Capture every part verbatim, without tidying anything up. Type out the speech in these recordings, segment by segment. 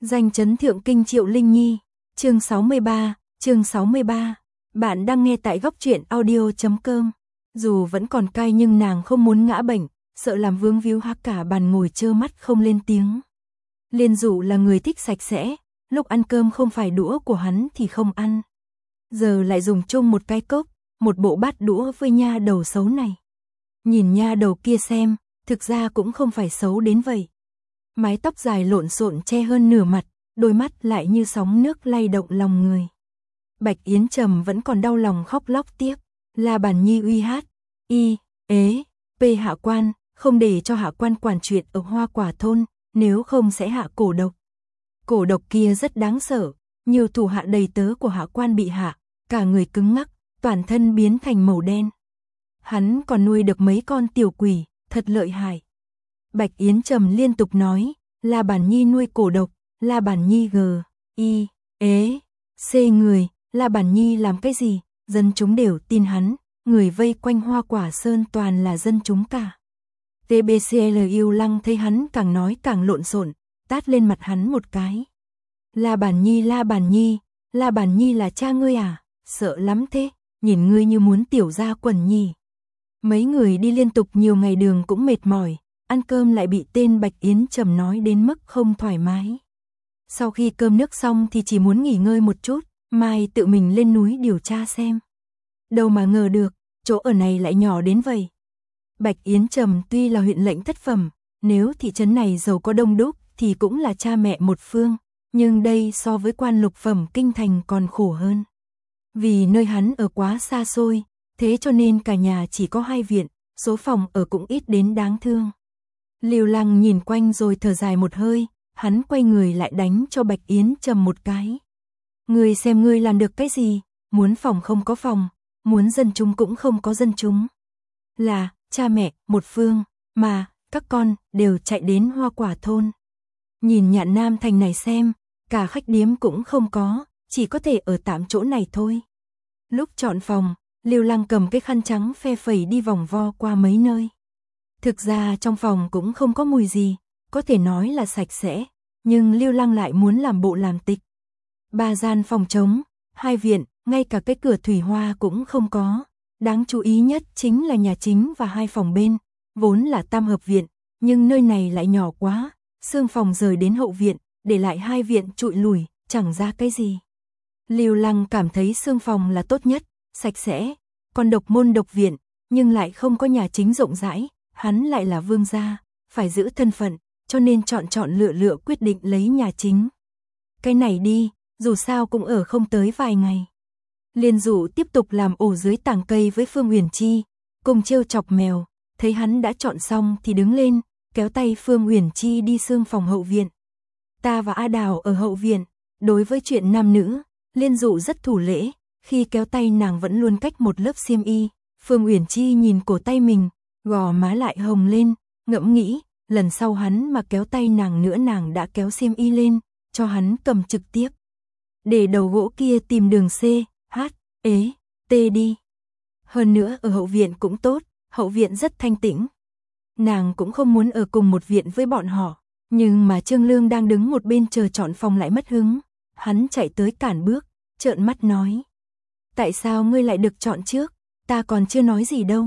Danh chấn thượng kinh Triệu Linh Nhi, chương sáu mươi ba, chương sáu mươi ba. Bạn đang nghe tại góc truyện audio chấm com. Dù vẫn còn cay nhưng nàng không muốn ngã bệnh, sợ làm vướng víu hắc cả bàn ngồi trơ mắt không lên tiếng. Liên Dụ là người thích sạch sẽ, lúc ăn cơm không phải đũa của hắn thì không ăn. Giờ lại dùng chung một cái cốc, một bộ bát đũa với nha đầu xấu này. Nhìn nha đầu kia xem, thực ra cũng không phải xấu đến vậy. Mái tóc dài lộn xộn che hơn nửa mặt, đôi mắt lại như sóng nước lay động lòng người. Bạch Yến Trầm vẫn còn đau lòng khóc lóc tiếp. La Bàn Nhi uy hát, y, ế, p hạ quan, không để cho hạ quan quản chuyện ở Hoa Quả thôn, nếu không sẽ hạ cổ độc. Cổ độc kia rất đáng sợ, nhiều thủ hạ đầy tớ của hạ quan bị hạ, cả người cứng ngắc, toàn thân biến thành màu đen. Hắn còn nuôi được mấy con tiểu quỷ, thật lợi hại. Bạch Yến Trầm liên tục nói, La Bàn Nhi nuôi cổ độc, La Bàn Nhi g, y, ế, c người, La Bàn Nhi làm cái gì, dân chúng đều tin hắn, người vây quanh Hoa Quả Sơn toàn là dân chúng cả. tê bê xê lờ yêu lăng thấy hắn càng nói càng lộn xộn, tát lên mặt hắn một cái. La Bàn Nhi, La Bàn Nhi, La Bàn Nhi là cha ngươi à, sợ lắm thế, nhìn ngươi như muốn tiểu ra quần nhì. Mấy người đi liên tục nhiều ngày đường cũng mệt mỏi, ăn cơm lại bị tên Bạch Yến Trầm nói đến mức không thoải mái. Sau khi cơm nước xong thì chỉ muốn nghỉ ngơi một chút, mai tự mình lên núi điều tra xem. Đâu mà ngờ được, chỗ ở này lại nhỏ đến vậy. Bạch Yến Trầm tuy là huyện lệnh thất phẩm, nếu thị trấn này giàu có đông đúc thì cũng là cha mẹ một phương, nhưng đây so với quan lục phẩm kinh thành còn khổ hơn. Vì nơi hắn ở quá xa xôi, thế cho nên cả nhà chỉ có hai viện, số phòng ở cũng ít đến đáng thương. Lưu Lăng nhìn quanh rồi thở dài một hơi, hắn quay người lại đánh cho Bạch Yến Trầm một cái. Ngươi xem ngươi làm được cái gì, muốn phòng không có phòng, muốn dân chúng cũng không có dân chúng. Là, cha mẹ, một phương, mà, các con, đều chạy đến Hoa Quả thôn. Nhìn Nhạn Nam thành này xem, cả khách điếm cũng không có, chỉ có thể ở tạm chỗ này thôi. Lúc chọn phòng, Lưu Lăng cầm cái khăn trắng phe phẩy đi vòng vo qua mấy nơi. Thực ra trong phòng cũng không có mùi gì, có thể nói là sạch sẽ, nhưng Lưu Lăng lại muốn làm bộ làm tịch. Ba gian phòng trống, hai viện, ngay cả cái cửa thủy hoa cũng không có. Đáng chú ý nhất chính là nhà chính và hai phòng bên, vốn là tam hợp viện, nhưng nơi này lại nhỏ quá, xương phòng rời đến hậu viện, để lại hai viện trụi lủi, chẳng ra cái gì. Lưu Lăng cảm thấy xương phòng là tốt nhất, sạch sẽ, còn độc môn độc viện, nhưng lại không có nhà chính rộng rãi, hắn lại là vương gia, phải giữ thân phận, cho nên chọn chọn lựa lựa quyết định lấy nhà chính. Cái này đi, dù sao cũng ở không tới vài ngày. Liên Dụ tiếp tục làm ổ dưới tàng cây với Phương Uyển Chi, cùng trêu chọc mèo, thấy hắn đã chọn xong thì đứng lên, kéo tay Phương Uyển Chi đi xương phòng hậu viện. Ta và A Đào ở hậu viện, đối với chuyện nam nữ, Liên Dụ rất thủ lễ, khi kéo tay nàng vẫn luôn cách một lớp xiêm y. Phương Uyển Chi nhìn cổ tay mình, gò má lại hồng lên, ngẫm nghĩ, lần sau hắn mà kéo tay nàng nữa nàng đã kéo xiêm y lên, cho hắn cầm trực tiếp. Để đầu gỗ kia tìm đường C, H, ế, T đi. Hơn nữa ở hậu viện cũng tốt, hậu viện rất thanh tĩnh. Nàng cũng không muốn ở cùng một viện với bọn họ, nhưng mà Trương Lương đang đứng một bên chờ chọn phòng lại mất hứng. Hắn chạy tới cản bước, trợn mắt nói. Tại sao ngươi lại được chọn trước, ta còn chưa nói gì đâu.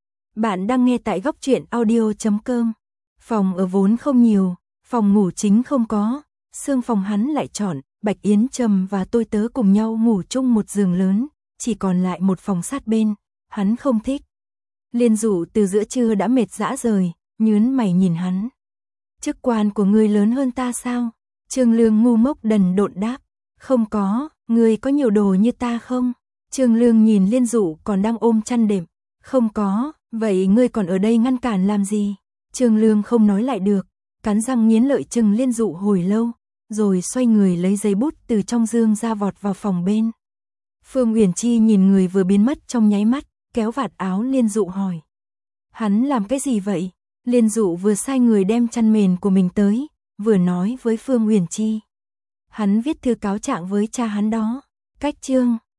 Bạn đang nghe tại góc truyện audio chấm com. Phòng ở vốn không nhiều, phòng ngủ chính không có, xương phòng hắn lại chọn. Bạch Yến Trầm và tôi tớ cùng nhau ngủ chung một giường lớn, chỉ còn lại một phòng sát bên, hắn không thích. Liên Dụ từ giữa trưa đã mệt rã rời, nhớn mày nhìn hắn. Chức quan của ngươi lớn hơn ta sao? Trương Lương ngu ngốc đần độn đáp. Không có, ngươi có nhiều đồ như ta không? Trương Lương nhìn Liên Dụ còn đang ôm chăn đệm. Không có, vậy ngươi còn ở đây ngăn cản làm gì? Trương Lương không nói lại được, cắn răng nghiến lợi chừng Liên Dụ hồi lâu. Rồi xoay người lấy giấy bút từ trong dương ra vọt vào phòng bên. Phương Uyển Chi nhìn người vừa biến mất trong nháy mắt, kéo vạt áo Liên Dụ hỏi. Hắn làm cái gì vậy? Liên Dụ vừa sai người đem chăn mền của mình tới, vừa nói với Phương Uyển Chi. Hắn viết thư cáo trạng với cha hắn đó. Cách chương,